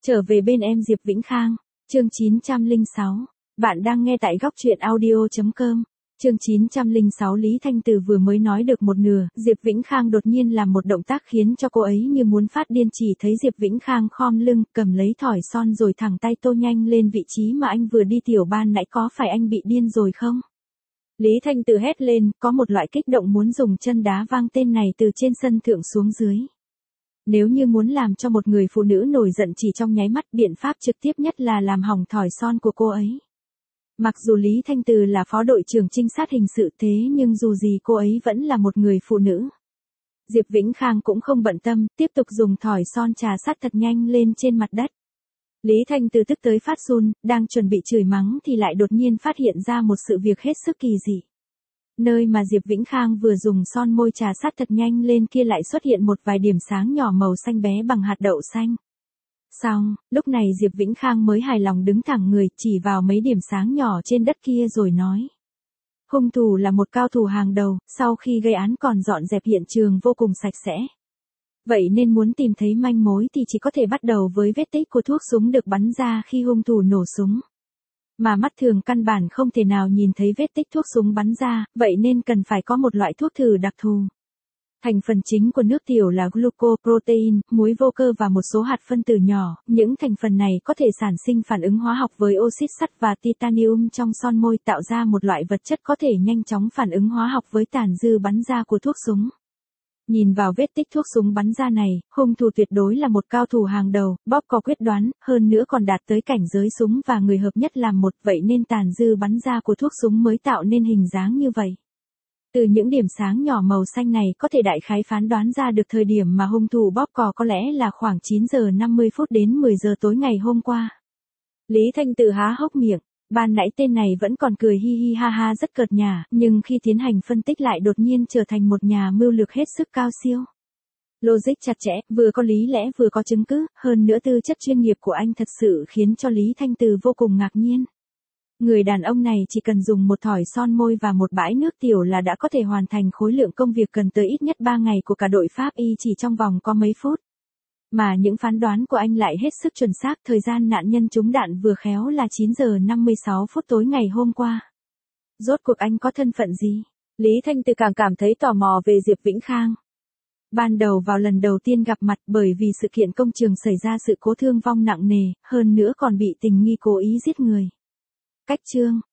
Trở về bên em Diệp Vĩnh Khang, chương 906. Bạn đang nghe tại góc truyện audio.com. Chương 906 Lý Thanh Từ vừa mới nói được một nửa, Diệp Vĩnh Khang đột nhiên làm một động tác khiến cho cô ấy như muốn phát điên, chỉ thấy Diệp Vĩnh Khang khom lưng, cầm lấy thỏi son rồi thẳng tay tô nhanh lên vị trí mà anh vừa đi tiểu ban nãy. Có phải anh bị điên rồi không? Lý Thanh Từ hét lên, có một loại kích động muốn dùng chân đá văng tên này từ trên sân thượng xuống dưới. Nếu như muốn làm cho một người phụ nữ nổi giận chỉ trong nháy mắt, biện pháp trực tiếp nhất là làm hỏng thỏi son của cô ấy. Mặc dù Lý Thanh Từ là phó đội trưởng trinh sát hình sự, thế nhưng dù gì cô ấy vẫn là một người phụ nữ. Diệp Vĩnh Khang cũng không bận tâm, tiếp tục dùng thỏi son trà sát thật nhanh lên trên mặt đất. Lý Thanh Từ tức tới phát run, đang chuẩn bị chửi mắng thì lại đột nhiên phát hiện ra một sự việc hết sức kỳ dị. Nơi mà Diệp Vĩnh Khang vừa dùng son môi trà sát thật nhanh lên kia lại xuất hiện một vài điểm sáng nhỏ màu xanh bé bằng hạt đậu xanh. Xong, lúc này Diệp Vĩnh Khang mới hài lòng đứng thẳng người, chỉ vào mấy điểm sáng nhỏ trên đất kia rồi nói. Hung thủ là một cao thủ hàng đầu, sau khi gây án còn dọn dẹp hiện trường vô cùng sạch sẽ. Vậy nên muốn tìm thấy manh mối thì chỉ có thể bắt đầu với vết tích của thuốc súng được bắn ra khi hung thủ nổ súng. Mà mắt thường căn bản không thể nào nhìn thấy vết tích thuốc súng bắn ra, vậy nên cần phải có một loại thuốc thử đặc thù. Thành phần chính của nước tiểu là glucoprotein, muối vô cơ và một số hạt phân tử nhỏ. Những thành phần này có thể sản sinh phản ứng hóa học với oxit sắt và titanium trong son môi, tạo ra một loại vật chất có thể nhanh chóng phản ứng hóa học với tàn dư bắn ra của thuốc súng. Nhìn vào vết tích thuốc súng bắn ra này, hung thủ tuyệt đối là một cao thủ hàng đầu, bóp cò quyết đoán, hơn nữa còn đạt tới cảnh giới súng và người hợp nhất làm một, vậy nên tàn dư bắn ra của thuốc súng mới tạo nên hình dáng như vậy. Từ những điểm sáng nhỏ màu xanh này có thể đại khái phán đoán ra được thời điểm mà hung thủ bóp cò, có lẽ là khoảng 9 giờ 50 phút đến 10 giờ tối ngày hôm qua. Lý Thanh Từ há hốc miệng. Ban nãy tên này vẫn còn cười hi hi ha ha rất cợt nhả, nhưng khi tiến hành phân tích lại đột nhiên trở thành một nhà mưu lược hết sức cao siêu. Logic chặt chẽ, vừa có lý lẽ vừa có chứng cứ, hơn nữa tư chất chuyên nghiệp của anh thật sự khiến cho Lý Thanh Từ vô cùng ngạc nhiên. Người đàn ông này chỉ cần dùng một thỏi son môi và một bãi nước tiểu là đã có thể hoàn thành khối lượng công việc cần tới ít nhất 3 ngày của cả đội pháp y chỉ trong vòng có mấy phút. Mà những phán đoán của anh lại hết sức chuẩn xác, thời gian nạn nhân trúng đạn vừa khéo là 9 giờ 56 phút tối ngày hôm qua. Rốt cuộc anh có thân phận gì? Lý Thanh Từ càng cảm thấy tò mò về Diệp Vĩnh Khang. Ban đầu vào lần đầu tiên gặp mặt, bởi vì sự kiện công trường xảy ra sự cố thương vong nặng nề, hơn nữa còn bị tình nghi cố ý giết người. Cách chương,